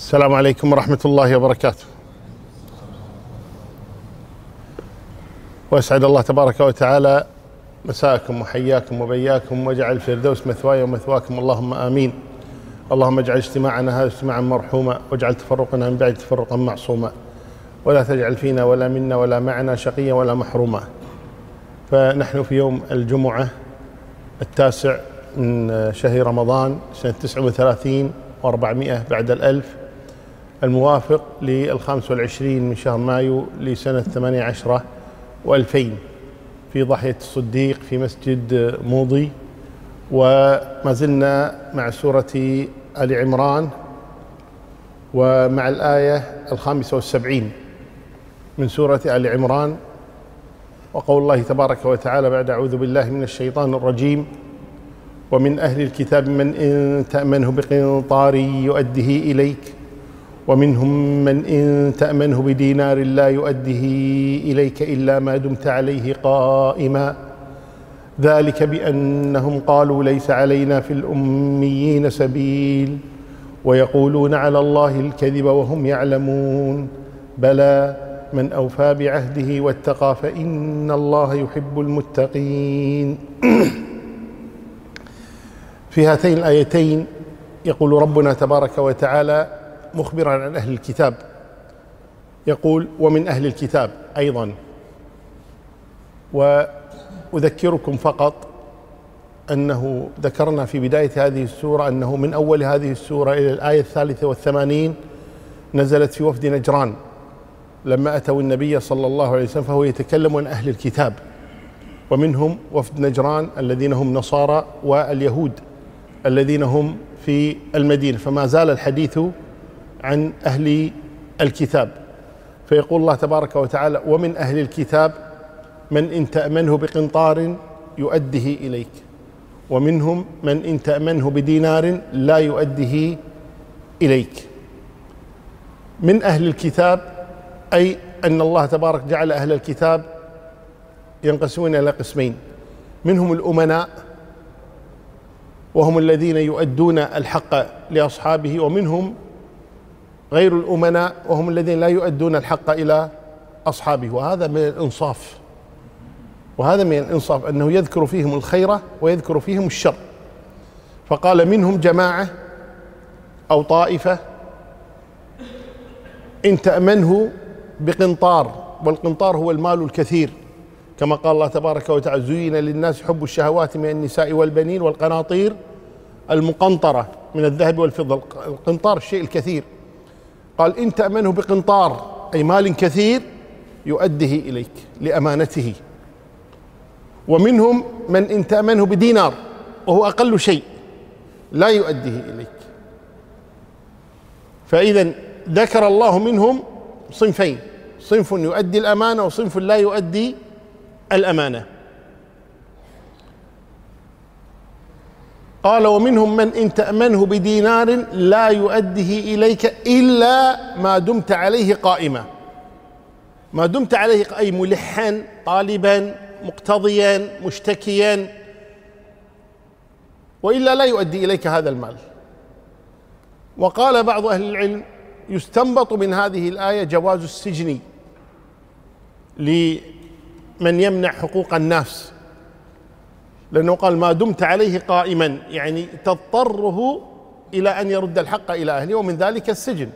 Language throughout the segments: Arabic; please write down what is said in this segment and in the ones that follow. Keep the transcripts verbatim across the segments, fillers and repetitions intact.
السلام عليكم ورحمة الله وبركاته. وأسعد الله تبارك وتعالى مساءكم وحياكم وبياكم، واجعل الفردوس مثواي ومثواكم، اللهم آمين. اللهم اجعل اجتماعنا هذا اجتماعا مرحوما، واجعل تفرقنا من بعد تفرقا معصوما، ولا تجعل فينا ولا منا ولا معنا شقيا ولا محروما. فنحن في يوم الجمعة التاسع من شهر رمضان سنة تسعة وثلاثين وأربعمائة بعد الألف، الموافق للخامس والعشرين من شهر مايو لسنة ثمانية عشرة وألفين، في ضاحية الصديق في مسجد موضي. وما زلنا مع سورة آل عمران ومع الآية الخامسة والسبعين من سورة آل عمران، وقول الله تبارك وتعالى بعد أعوذ بالله من الشيطان الرجيم: ومن أهل الكتاب من إن تأمنه بقنطار يؤده إليك ومنهم من إن تأمنه بدينار لا يؤده إليك إلا ما دمت عليه قائما ذلك بأنهم قالوا ليس علينا في الأميين سبيل ويقولون على الله الكذب وهم يعلمون بلى من أوفى بعهده واتقى فإن الله يحب المتقين. في هاتين الآيتين يقول ربنا تبارك وتعالى مخبرا عن أهل الكتاب، يقول: ومن أهل الكتاب أيضا. وأذكركم فقط أنه ذكرنا في بداية هذه السورة أنه من أول هذه السورة إلى الآية الثالثة والثمانين نزلت في وفد نجران لما أتوا النبي صلى الله عليه وسلم، فهو يتكلم عن أهل الكتاب، ومنهم وفد نجران الذين هم نصارى واليهود الذين هم في المدينة، فما زال الحديث عن أهل الكتاب. فيقول الله تبارك وتعالى: ومن أهل الكتاب من إن تأمنه بقنطار يؤده إليك ومنهم من إن تأمنه بدينار لا يؤده إليك. من أهل الكتاب أي أن الله تبارك جعل أهل الكتاب ينقسمون إلى قسمين: منهم الأمناء وهم الذين يؤدون الحق لأصحابه، ومنهم غير الأمناء وهم الذين لا يؤدون الحق إلى أصحابه. وهذا من الإنصاف، وهذا من الإنصاف أنه يذكر فيهم الخير ويذكر فيهم الشر. فقال: منهم جماعة أو طائفة إن تأمنه بقنطار، والقنطار هو المال الكثير، كما قال الله تبارك وتعالى: زين للناس حب الشهوات من النساء والبنين والقناطير المقنطرة من الذهب والفضة. القنطار الشيء الكثير. قال: إن تأمنه بقنطار أي مال كثير يؤده إليك لأمانته. ومنهم من إن تأمنه بدينار وهو أقل شيء لا يؤده إليك. فإذا ذكر الله منهم صنفين: صنف يؤدي الأمانة وصنف لا يؤدي الأمانة. قال: ومنهم من إن تأمنه بدينار لا يؤده إليك إلا ما دمت عليه قائما. ما دمت عليه أي ملحا طالبا مقتضيا مشتكيا، وإلا لا يؤدي إليك هذا المال. وقال بعض أهل العلم: يستنبط من هذه الآية جواز السجن لمن يمنع حقوق الناس، لأنه قال: ما دمت عليه قائما، يعني تضطره إلى أن يرد الحق إلى أهله، ومن ذلك السجن.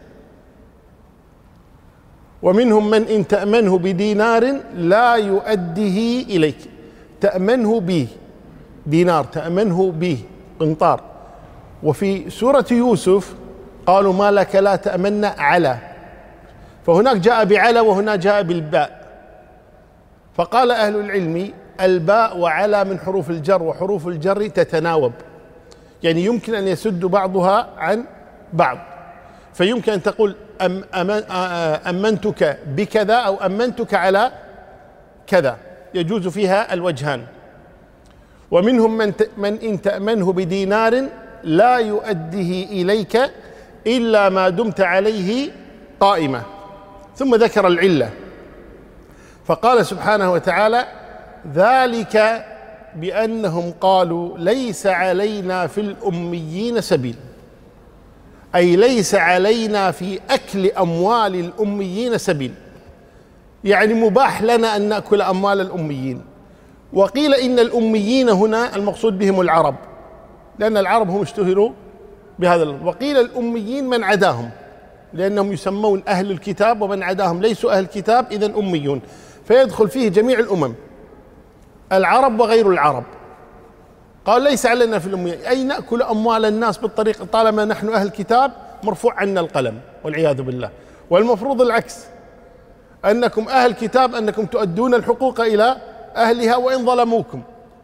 ومنهم من إن تأمنه بدينار لا يؤده إليك. تأمنه به دينار، تأمنه به قنطار. وفي سورة يوسف قالوا: ما لك لا تأمن على، فهناك جاء بعلى وهنا جاء بالباء. فقال أهل العلم: الباء وعلى من حروف الجر، وحروف الجر تتناوب، يعني يمكن أن يسد بعضها عن بعض. فيمكن أن تقول أم أمن أمنتك بكذا أو أمنتك على كذا، يجوز فيها الوجهان. ومنهم من, من إن تأمنه بدينار لا يؤده إليك إلا ما دمت عليه قائمة. ثم ذكر العلة فقال سبحانه وتعالى: ذلك بأنهم قالوا ليس علينا في الأميين سبيل. أي ليس علينا في أكل أموال الأميين سبيل، يعني مباح لنا أن نأكل أموال الأميين. وقيل إن الأميين هنا المقصود بهم العرب، لأن العرب هم اشتهروا بهذا. وقيل الأميين من عداهم، لأنهم يسمون أهل الكتاب، ومن عداهم ليسوا أهل الكتاب إذن أميون، فيدخل فيه جميع الأمم، العرب وغير العرب. قال ليس علينا في الأميين أي نأكل أموال الناس بالطريقة، طالما نحن أهل الكتاب مرفوع عنا القلم والعياذ بالله. والمفروض العكس، أنكم أهل الكتاب أنكم تؤدون الحقوق إلى أهلها وإن ظلموكم.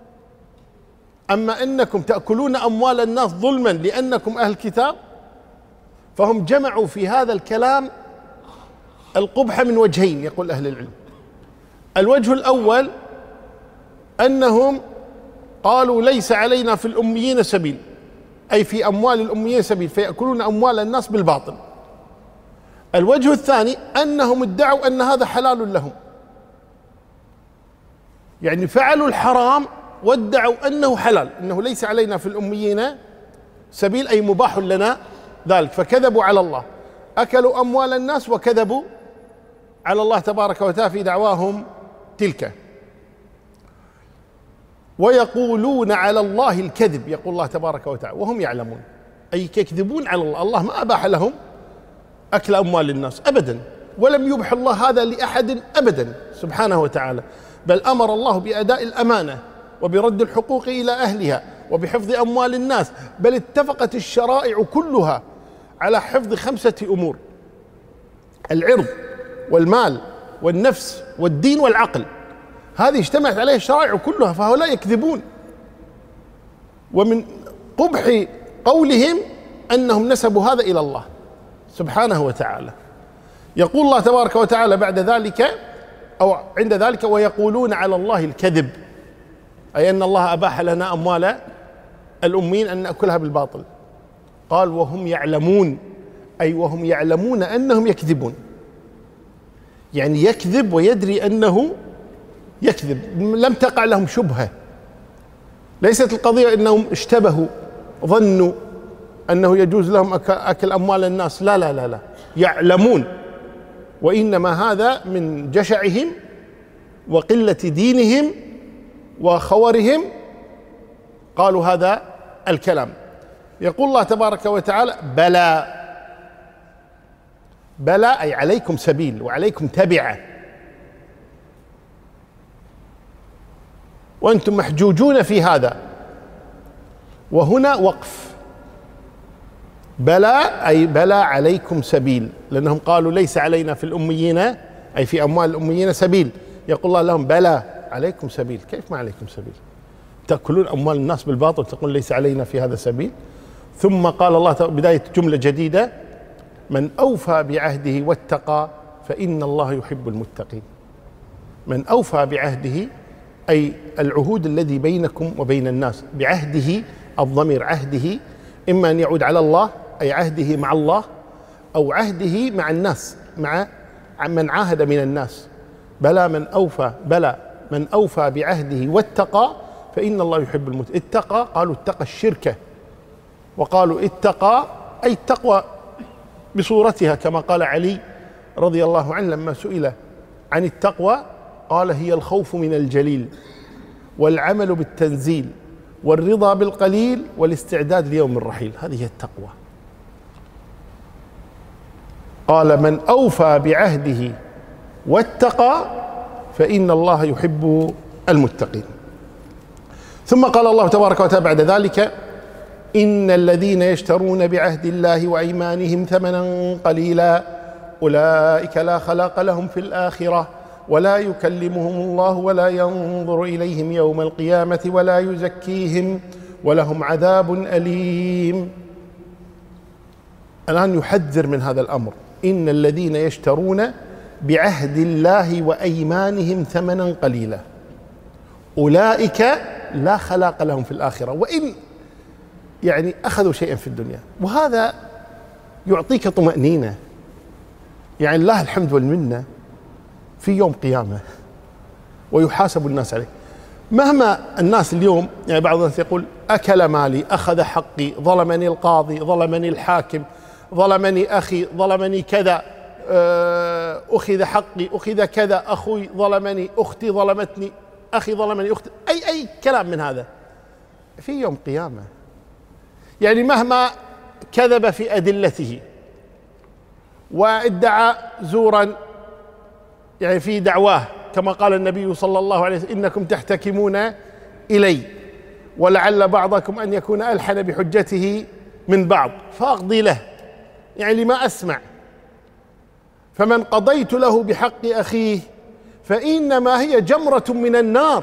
أما أنكم تأكلون أموال الناس ظلما لأنكم أهل الكتاب، فهم جمعوا في هذا الكلام القبح من وجهين يقول أهل العلم. الوجه الأول أنهم قالوا ليس علينا في الأميين سبيل، أي في أموال الأميين سبيل، فيأكلون أموال الناس بالباطل. الوجه الثاني أنهم ادعوا أن هذا حلال لهم، يعني فعلوا الحرام وادعوا أنه حلال، أنه ليس علينا في الأميين سبيل أي مباح لنا ذلك، فكذبوا على الله، أكلوا أموال الناس وكذبوا على الله تبارك وتعالى في دعواهم تلك. ويقولون على الله الكذب، يقول الله تبارك وتعالى وهم يعلمون، أي يكذبون على الله. الله ما أباح لهم أكل أموال الناس أبدا، ولم يبح الله هذا لأحد أبدا سبحانه وتعالى، بل أمر الله بأداء الأمانة وبرد الحقوق إلى أهلها وبحفظ أموال الناس، بل اتفقت الشرائع كلها على حفظ خمسة أمور: العرض والمال والنفس والدين والعقل. هذه اجتمعت عليه الشرائع كلها، فهؤلاء يكذبون. ومن قبح قولهم أنهم نسبوا هذا إلى الله سبحانه وتعالى. يقول الله تبارك وتعالى بعد ذلك أو عند ذلك: ويقولون على الله الكذب، أي أن الله أباح لنا أموال الأمين أن نأكلها بالباطل. قال وهم يعلمون، أي وهم يعلمون أنهم يكذبون، يعني يكذب ويدري أنه يكذب، لم تقع لهم شبهة. ليست القضية أنهم اشتبهوا ظنوا أنه يجوز لهم أكل أموال الناس، لا لا لا لا، يعلمون، وإنما هذا من جشعهم وقلة دينهم وخورهم قالوا هذا الكلام. يقول الله تبارك وتعالى: بلى، بلى أي عليكم سبيل وعليكم تبعة، وأنتم محجوجون في هذا. وهنا وقف، بلى أي بلى عليكم سبيل، لأنهم قالوا ليس علينا في الأميين أي في أموال الأميين سبيل. يقول الله لهم: بلى عليكم سبيل. كيف ما عليكم سبيل؟ تأكلون أموال الناس بالباطل تقول ليس علينا في هذا سبيل. ثم قال الله بداية جملة جديدة: من أوفى بعهده واتقى فإن الله يحب المتقين. من أوفى بعهده أي العهود الذي بينكم وبين الناس. بعهده الضمير عهده إما أن يعود على الله أي عهده مع الله، أو عهده مع الناس، مع من عاهد من الناس. بلى من أوفى بلى من أوفى بعهده واتقى فإن الله يحب المتقين. اتقى قالوا اتقى الشركة، وقالوا اتقى أي التقوى بصورتها، كما قال علي رضي الله عنه لما سئل عن التقوى قال: هي الخوف من الجليل والعمل بالتنزيل والرضا بالقليل والاستعداد ليوم الرحيل. هذه هي التقوى. قال: من أوفى بعهده واتقى فإن الله يحب المتقين. ثم قال الله تبارك وتعالى بعد ذلك: إن الذين يشترون بعهد الله وأيمانهم ثمنا قليلا أولئك لا خلاق لهم في الآخرة ولا يكلمهم الله ولا ينظر إليهم يوم القيامة ولا يزكيهم ولهم عذاب أليم. الآن يحذر من هذا الأمر: إن الذين يشترون بعهد الله وأيمانهم ثمنا قليلا أولئك لا خلاق لهم في الآخرة، وإن يعني أخذوا شيئا في الدنيا. وهذا يعطيك طمأنينة، يعني الله الحمد والمنة في يوم قيامة ويحاسب الناس عليه. مهما الناس اليوم، يعني بعض الناس يقول: أكل مالي، أخذ حقي، ظلمني القاضي، ظلمني الحاكم، ظلمني أخي، ظلمني كذا، أخذ حقي، أخذ كذا، أخوي ظلمني، أختي ظلمتني، أخي ظلمني، أختي، أي أي كلام من هذا في يوم قيامة. يعني مهما كذب في أدلته وادعى زورا يعني في دعواه، كما قال النبي صلى الله عليه وسلم: إنكم تحتكمون إلي ولعل بعضكم أن يكون ألحن بحجته من بعض فأقضي له، يعني لما أسمع. فمن قضيت له بحق أخيه فإنما هي جمرة من النار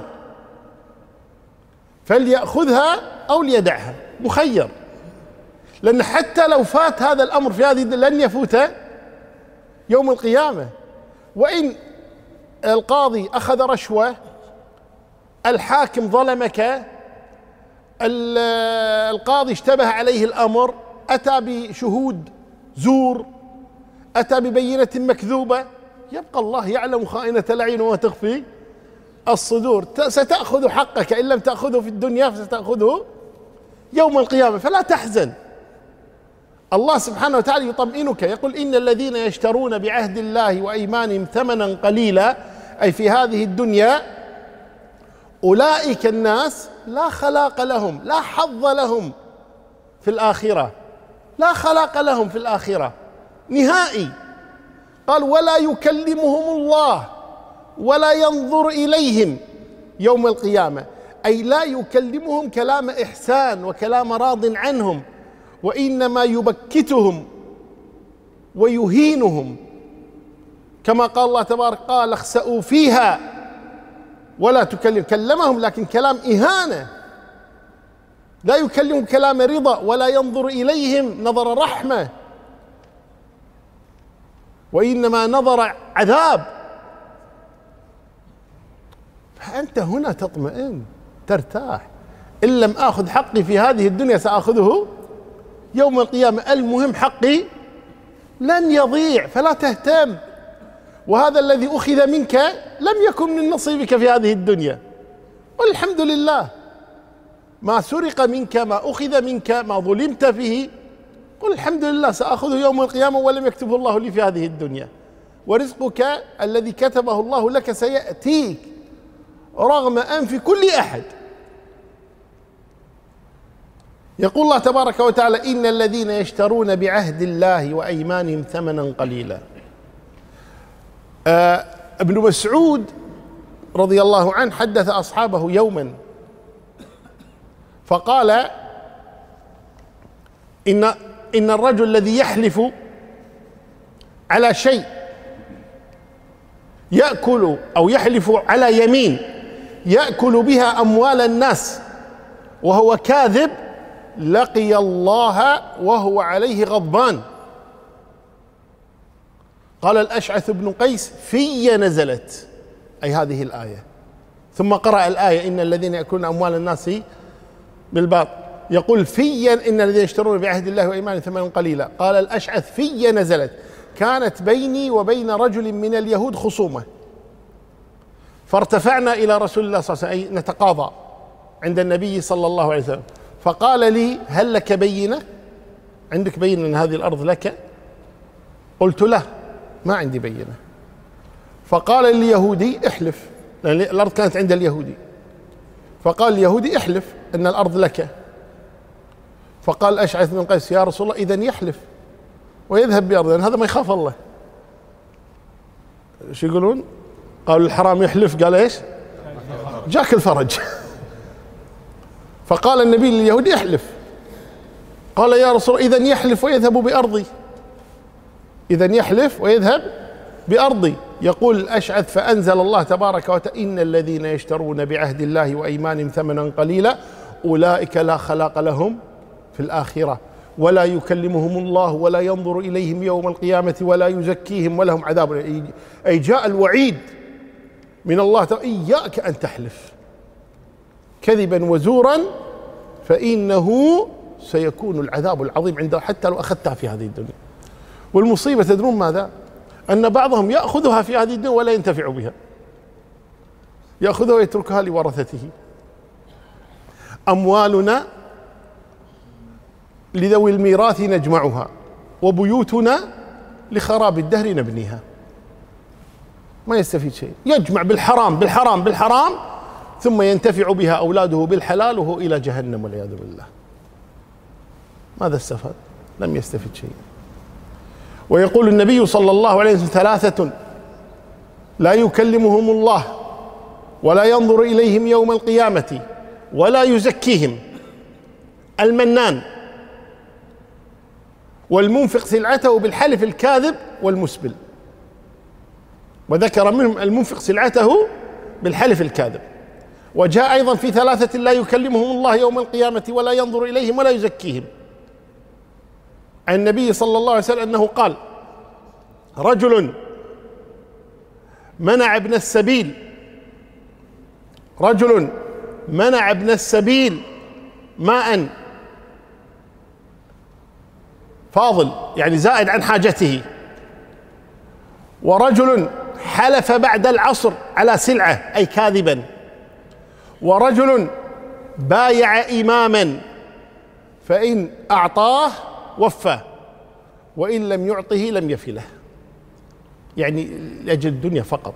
فليأخذها أو ليدعها، مخير. لأن حتى لو فات هذا الأمر في هذه لن يفوت يوم القيامة. وإن القاضي أخذ رشوة، الحاكم ظلمك، القاضي اشتبه عليه الأمر، أتى بشهود زور، أتى ببينة مكذوبة، يبقى الله يعلم خائنة الأعين وما تخفي الصدور. ستأخذ حقك، إن لم تأخذه في الدنيا فستأخذه يوم القيامة، فلا تحزن. الله سبحانه وتعالى يطمئنك، يقول: إن الذين يشترون بعهد الله وأيمانهم ثمنا قليلا، أي في هذه الدنيا، أولئك الناس لا خلاق لهم، لا حظ لهم في الآخرة، لا خلاق لهم في الآخرة نهائي. قال: ولا يكلمهم الله ولا ينظر إليهم يوم القيامة، أي لا يكلمهم كلام إحسان وكلام راض عنهم، وإنما يبكتهم ويهينهم، كما قال الله تبارك: قال اخسأوا فيها ولا تكلم. كلمهم لكن كلام إهانة، لا يكلمهم كلام رضا، ولا ينظر إليهم نظر رحمة، وإنما نظر عذاب. فأنت هنا تطمئن ترتاح، إن لم آخذ حقي في هذه الدنيا سآخذه يوم القيامة. المهم حقي لن يضيع، فلا تهتم. وهذا الذي أخذ منك لم يكن من نصيبك في هذه الدنيا، والحمد لله. ما سرق منك، ما أخذ منك، ما ظلمت فيه، قل الحمد لله سأخذه يوم القيامة ولم يكتبه الله لي في هذه الدنيا. ورزقك الذي كتبه الله لك سيأتيك رغم أنف كل أحد. يقول الله تبارك وتعالى: إن الذين يشترون بعهد الله وأيمانهم ثمنا قليلا. آه ابن مسعود رضي الله عنه حدث أصحابه يوما فقال: إن إن الرجل الذي يحلف على شيء يأكل أو يحلف على يمين يأكل بها أموال الناس وهو كاذب لقي الله وهو عليه غضبان. قال الأشعث بن قيس: في نزلت، أي هذه الآية. ثم قرأ الآية: إن الذين يأكلون أموال الناس بالباطل. يقول: في إن الذين يشترون بعهد الله وإيمانهم ثمنا قليلا. قال الأشعث: في نزلت، كانت بيني وبين رجل من اليهود خصومة، فارتفعنا إلى رسول الله صلى الله عليه وسلم، أي نتقاضى عند النبي صلى الله عليه وسلم. فقال لي: هل لك بينة؟ عندك بينة أن هذه الأرض لك؟ قلت: له، ما عندي بينة. فقال اليهودي: احلف، لأن الأرض كانت عند اليهودي. فقال اليهودي: احلف أن الأرض لك. فقال أشعث بن قيس: يا رسول الله، إذن يحلف ويذهب بأرضه، لأن هذا ما يخاف الله. شو يقولون؟ قالوا الحرام يحلف، قال ايش؟ جاك الفرج. فقال النبي لليهودي: احلف. قال: يا رسول الله، إذن يحلف ويذهب بأرضي، إذن يحلف ويذهب بأرضي. يقول الأشعث: فأنزل الله تبارك وتعالى: إن الذين يشترون بعهد الله وأيمانهم ثمنا قليلا أولئك لا خلاق لهم في الآخرة ولا يكلمهم الله ولا ينظر إليهم يوم القيامة ولا يزكيهم ولهم عذاب. أي جاء الوعيد من الله تعالى: إياك أن تحلف كذبا وزورا فإنه سيكون العذاب العظيم عنده حتى لو أخذتها في هذه الدنيا. والمصيبة تدرون ماذا؟ أن بعضهم يأخذها في هذه الدنيا ولا ينتفع بها، يأخذها ويتركها لورثته. أموالنا لذوي الميراث نجمعها وبيوتنا لخراب الدهر نبنيها. ما يستفيد شيء، يجمع بالحرام بالحرام بالحرام ثم ينتفع بها أولاده بالحلال وهو إلى جهنم والعياذ بالله. ماذا استفاد؟ لم يستفد شيء. ويقول النبي صلى الله عليه وسلم: ثلاثة لا يكلمهم الله ولا ينظر إليهم يوم القيامة ولا يزكيهم: المنان، والمنفق سلعته بالحلف الكاذب، والمسبل. وذكر منهم المنفق سلعته بالحلف الكاذب. وجاء أيضا في ثلاثة لا يكلمهم الله يوم القيامة ولا ينظر إليهم ولا يزكيهم. عن النبي صلى الله عليه وسلم أنه قال: رجل منع ابن السبيل رجل منع ابن السبيل ماء فاضل، يعني زائد عن حاجته، ورجل حلف بعد العصر على سلعة أي كاذبا، ورجل بايع إماما فإن أعطاه وفى وإن لم يعطه لم يفي له، يعني لأجل الدنيا فقط.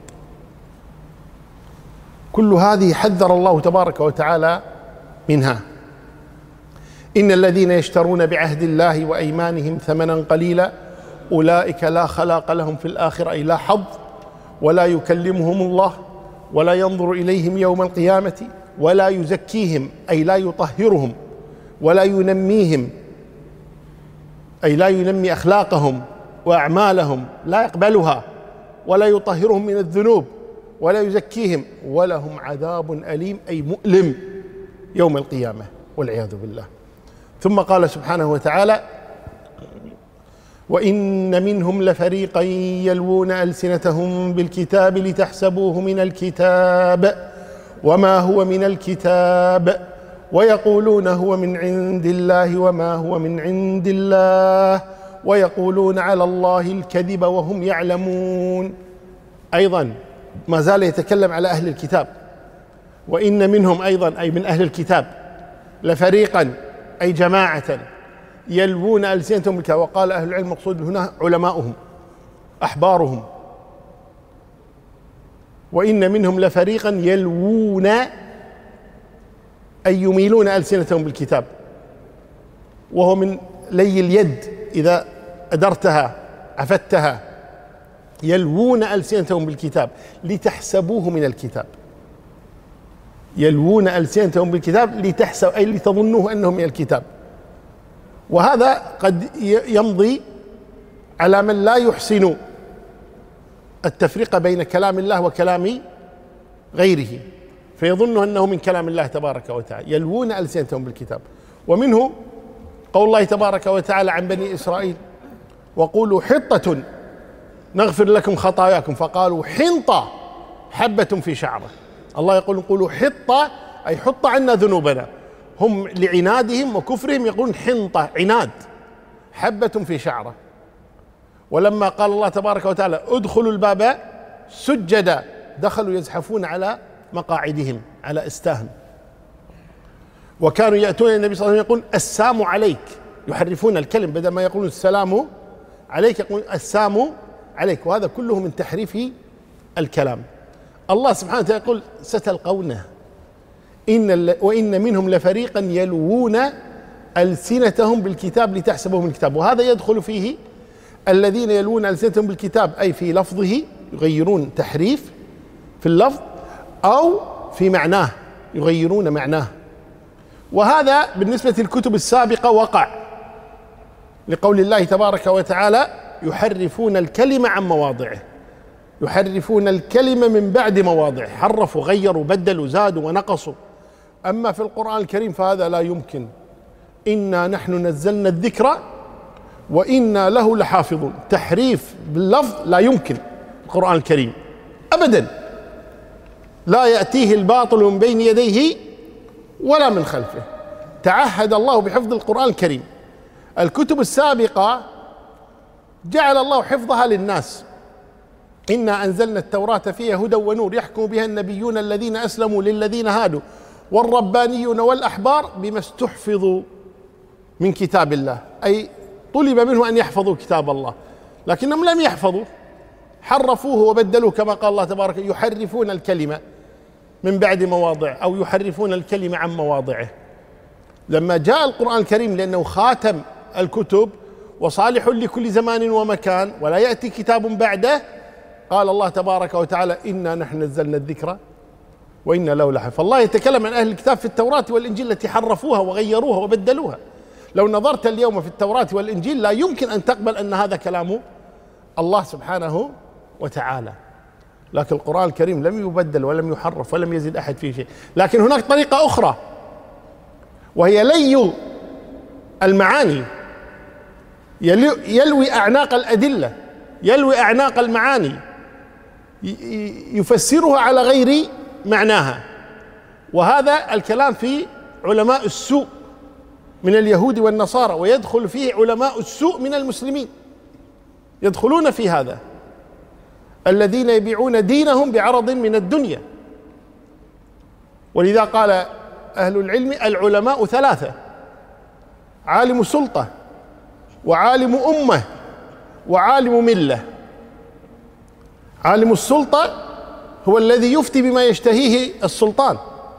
كل هذه حذر الله تبارك وتعالى منها. إن الذين يشترون بعهد الله وأيمانهم ثمنا قليلا أولئك لا خلاق لهم في الآخرة أي لا حظ، ولا يكلمهم الله ولا ينظر إليهم يوم القيامة ولا يزكيهم أي لا يطهرهم ولا ينميهم أي لا ينمي أخلاقهم وأعمالهم، لا يقبلها، ولا يطهرهم من الذنوب ولا يزكيهم، ولهم عذاب أليم أي مؤلم يوم القيامة والعياذ بالله. ثم قال سبحانه وتعالى: وإن منهم لفريقا يلوون ألسنتهم بالكتاب لتحسبوه من الكتاب وما هو من الكتاب ويقولون هو من عند الله وما هو من عند الله ويقولون على الله الكذب وهم يعلمون. أيضا ما زال يتكلم على أهل الكتاب. وإن منهم أيضا أي من أهل الكتاب لفريقا أي جماعة يلوون ألسنتهم بالكتاب. وقال أهل العلم مقصود هنا علماؤهم أحبارهم. وإن منهم لفريقا يلوون أي يميلون ألسنتهم بالكتاب، وهو من لي اليد إذا أدرتها عفتها، يلوون ألسنتهم بالكتاب لتحسبوه من الكتاب. يلوون ألسنتهم بالكتاب لتحسب أي لتظنوه أنهم من الكتاب. وهذا قد يمضي على من لا يحسن التفرقة بين كلام الله وكلام غيره، فيظن أنه من كلام الله تبارك وتعالى. يلوون ألسنتهم بالكتاب. ومنه قول الله تبارك وتعالى عن بني إسرائيل: وقولوا حطة نغفر لكم خطاياكم فقالوا حنطة حبة في شعرة. الله يقول: قولوا حطة أي حط عنا ذنوبنا. هم لعنادهم وكفرهم يقولون حنطة عناد حبة في شعرة. ولما قال الله تبارك وتعالى: ادخلوا الباب سجدا، دخلوا يزحفون على مقاعدهم على استاهم. وكانوا يأتون النبي صلى الله عليه وسلم يقول: السام عليك، يحرفون الكلم، بدل ما يقولون السلام عليك يقول السام عليك. وهذا كله من تحريف الكلام. الله سبحانه وتعالى يقول: ستلقونه. إن وإن منهم لفريقا يلوون ألسنتهم بالكتاب لتحسبوه من الكتاب. وهذا يدخل فيه الذين يلوون ألسنتهم بالكتاب أي في لفظه، يغيرون تحريف في اللفظ، أو في معناه يغيرون معناه. وهذا بالنسبة للكتب السابقة وقع، لقول الله تبارك وتعالى: يحرفون الكلمة عن مواضعه. يحرفون الكلمة من بعد مواضعه، حرفوا غيروا بدلوا زادوا ونقصوا. أما في القرآن الكريم فهذا لا يمكن. إنا نحن نزلنا الذكر وإنا له لحافظون. تحريف باللفظ لا يمكن القرآن الكريم أبدا، لا يأتيه الباطل من بين يديه ولا من خلفه. تعهد الله بحفظ القرآن الكريم. الكتب السابقة جعل الله حفظها للناس: إنا أنزلنا التوراة فيها هدى ونور يحكم بها النبيون الذين أسلموا للذين هادوا والربانيون والأحبار بما استحفظوا من كتاب الله، أي طلب منه أن يحفظوا كتاب الله، لكنهم لم يحفظوا، حرفوه وبدلوه كما قال الله تبارك: يحرفون الكلمة من بعد مواضع، أو يحرفون الكلمة عن مواضعه. لما جاء القرآن الكريم لأنه خاتم الكتب وصالح لكل زمان ومكان ولا يأتي كتاب بعده، قال الله تبارك وتعالى: إنا نحن نزلنا الذكر وإنا له لحافظون. فالله يتكلم عن أهل الكتاب في التوراة والإنجيل التي حرفوها وغيروها وبدلوها. لو نظرت اليوم في التوراة والإنجيل لا يمكن أن تقبل أن هذا كلام الله سبحانه وتعالى، لكن القرآن الكريم لم يبدل ولم يحرف ولم يزد أحد فيه شيء. لكن هناك طريقة أخرى وهي لي المعاني، يلوي أعناق الأدلة، يلوي أعناق المعاني، يفسرها على غير معناها. وهذا الكلام في علماء السوء من اليهود والنصارى، ويدخل فيه علماء السوء من المسلمين، يدخلون في هذا، الذين يبيعون دينهم بعرض من الدنيا. ولذا قال أهل العلم: العلماء ثلاثة: عالم سلطة، وعالم أمة، وعالم ملة. عالم السلطة هو الذي يفتي بما يشتهيه السلطان،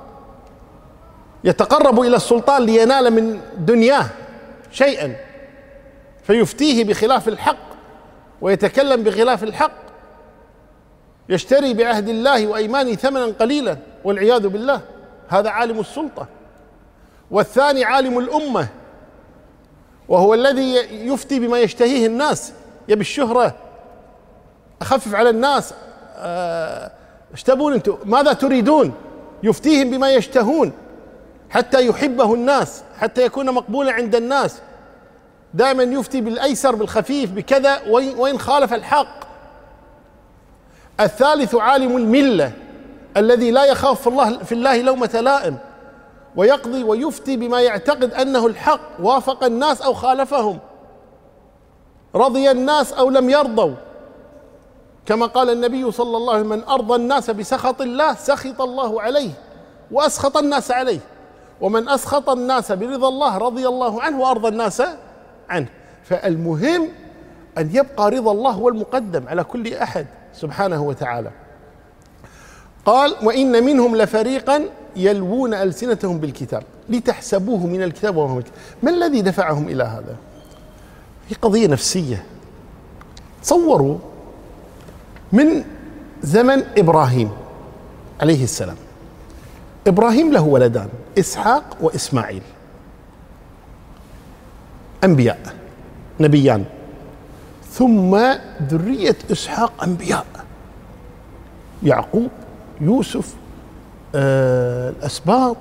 يتقرب إلى السلطان لينال من دنياه شيئا فيفتيه بخلاف الحق ويتكلم بخلاف الحق، يشتري بعهد الله وأيمانه ثمنا قليلا والعياذ بالله، هذا عالم السلطة. والثاني عالم الأمة، وهو الذي يفتي بما يشتهيه الناس، يبي الشهرة، أخفف على الناس، ايش تبون انتم، ماذا تريدون، يفتيهم بما يشتهون حتى يحبه الناس، حتى يكون مقبولا عند الناس، دائما يفتي بالأيسر بالخفيف بكذا وإن خالف الحق. الثالث عالم الملة، الذي لا يخاف في الله في الله لومة لائم، ويقضي ويفتي بما يعتقد أنه الحق، وافق الناس أو خالفهم، رضي الناس أو لم يرضوا، كما قال النبي صلى الله عليه وسلم: من أرضى الناس بسخط الله سخط الله عليه وأسخط الناس عليه، ومن أسخط الناس برضا الله رضي الله عنه وأرضى الناس عنه. فالمهم أن يبقى رضا الله هو المقدم على كل أحد سبحانه وتعالى. قال: وإن منهم لفريقا يلوون ألسنتهم بالكتاب لتحسبوه من الكتاب وما هو من الكتاب. ما الذي دفعهم إلى هذا؟ هي قضية نفسية. تصوروا من زمن إبراهيم عليه السلام، إبراهيم له ولدان، إسحاق وإسماعيل، أنبياء نبيان، ثم ذرية إسحاق أنبياء، يعقوب، يوسف، آه الأسباط،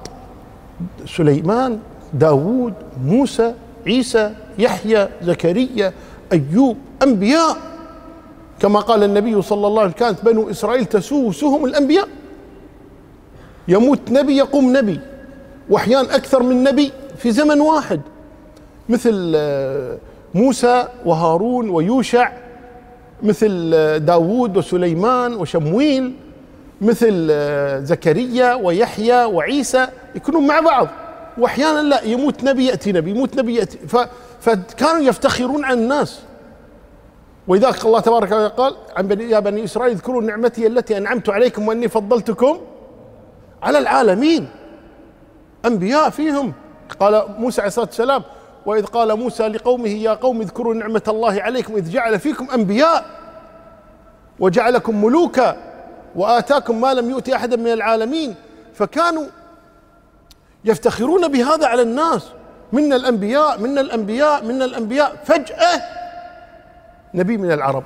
سليمان، داود، موسى، عيسى، يحيى، زكريا، أيوب، أنبياء. كما قال النبي صلى الله عليه وسلم: كانت بنو إسرائيل تسوسهم الأنبياء، يموت نبي يقوم نبي، وأحيانا أكثر من نبي في زمن واحد، مثل موسى وهارون ويوشع، مثل داود وسليمان وشمويل، مثل زكريا ويحيى وعيسى، يكونون مع بعض، وأحيانا لا، يموت نبي يأتي نبي، يموت نبي يأتي، فكانوا يفتخرون عن الناس. ولذلك الله تبارك وتعالى قال عن بني: يا بني إسرائيل اذكروا نعمتي التي أنعمت عليكم وأني فضلتكم على العالمين. أنبياء فيهم. قال موسى عليه الصلاة والسلام: وإذ قال موسى لقومه يا قوم اذكروا نعمة الله عليكم إذ جعل فيكم أنبياء وجعلكم ملوكا وآتاكم ما لم يؤت أحدا من العالمين. فكانوا يفتخرون بهذا على الناس: منا الأنبياء منا الأنبياء منا الأنبياء. فجأة نبي من العرب،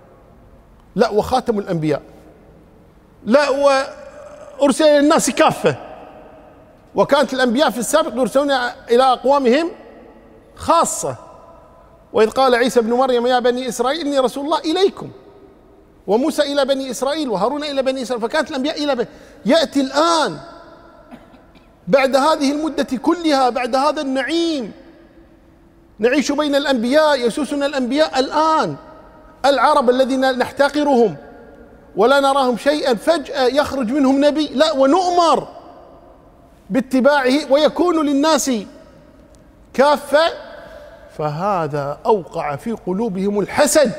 لا وخاتم الأنبياء، لا وأرسل إلى الناس كافة. وكانت الأنبياء في السابق يرسلون إلى أقوامهم خاصة. وإذ قال عيسى ابن مريم يا بني إسرائيل إني رسول الله إليكم، وموسى إلى بني إسرائيل، وهارون إلى بني إسرائيل. فكانت الأنبياء إلى بني. يأتي الآن بعد هذه المدة كلها، بعد هذا النعيم، نعيش بين الأنبياء، يسوسنا الأنبياء الآن، العرب الذين نحتقرهم ولا نراهم شيئا، فجأة يخرج منهم نبي، لا ونؤمر باتباعه، ويكون للناس كافة. فهذا أوقع في قلوبهم الحسد.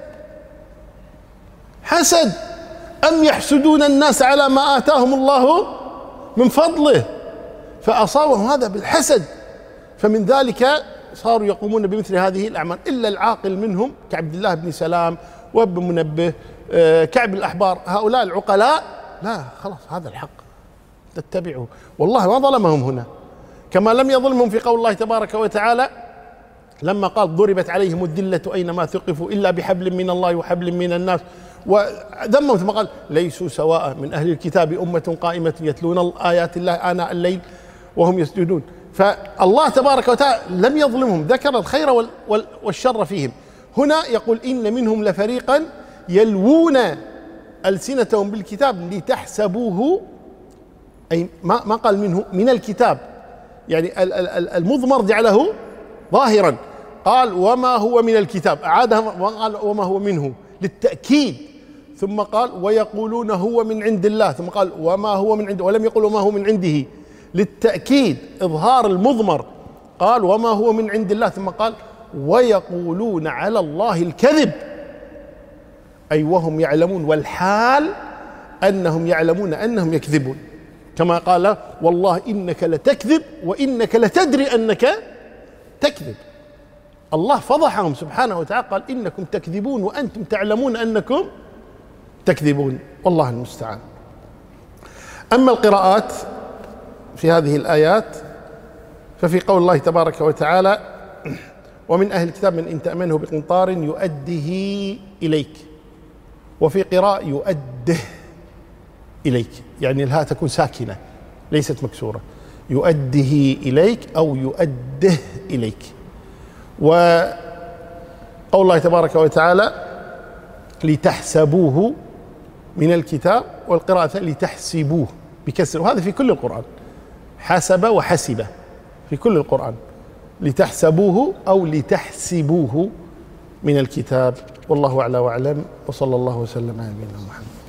حسد، أم يحسدون الناس على ما آتاهم الله من فضله، فأصابهم هذا بالحسد، فمن ذلك صاروا يقومون بمثل هذه الأعمال. إلا العاقل منهم كعبد الله بن سلام وابن منبه كعب الأحبار، هؤلاء العقلاء لا، خلاص هذا الحق تتبعه، والله ما ظلمهم هنا، كما لم يظلمهم في قول الله تبارك وتعالى لما قال ضربت عليهم الذلة أينما ثقفوا إلا بحبل من الله وحبل من الناس، وذمهم ثم قال ليسوا سواء من أهل الكتاب أمة قائمة يتلون آيات الله آناء الليل وهم يسجدون. فالله تبارك وتعالى لم يظلمهم، ذكر الخير والشر فيهم. هنا يقول إن منهم لفريقا يلوون ألسنتهم بالكتاب لتحسبوه، أي ما ما قال منه، من الكتاب، يعني المضمر جعله ظاهرا، قال وما هو من الكتاب، أعادها وقال وما هو منه للتأكيد، ثم قال ويقولون هو من عند الله، ثم قال وما هو من عنده، ولم يقل وما هو من عنده للتأكيد، إظهار المضمر، قال وما هو من عند الله، ثم قال ويقولون على الله الكذب، أي وهم يعلمون، والحال أنهم يعلمون أنهم يكذبون، كما قال والله إنك لتكذب وإنك لتدري أنك تكذب. الله فضحهم سبحانه وتعالى، قال إنكم تكذبون وأنتم تعلمون أنكم تكذبون، والله المستعان. أما القراءات في هذه الآيات ففي قول الله تبارك وتعالى ومن أهل الكتاب من إن تأمنه بقنطار يؤده إليك، وفي قراءة يؤده إليك، يعني الهاء تكون ساكنة ليست مكسورة، يؤده إليك أو يؤده إليك. وقول الله تبارك وتعالى لتحسبوه من الكتاب، والقراءة لتحسبوه بكسر، وهذا في كل القرآن، حسب وحسب في كل القرآن، لتحسبوه أو لتحسبوه من الكتاب، والله أعلى وأعلم، وصلى الله وسلم على نبينا محمد.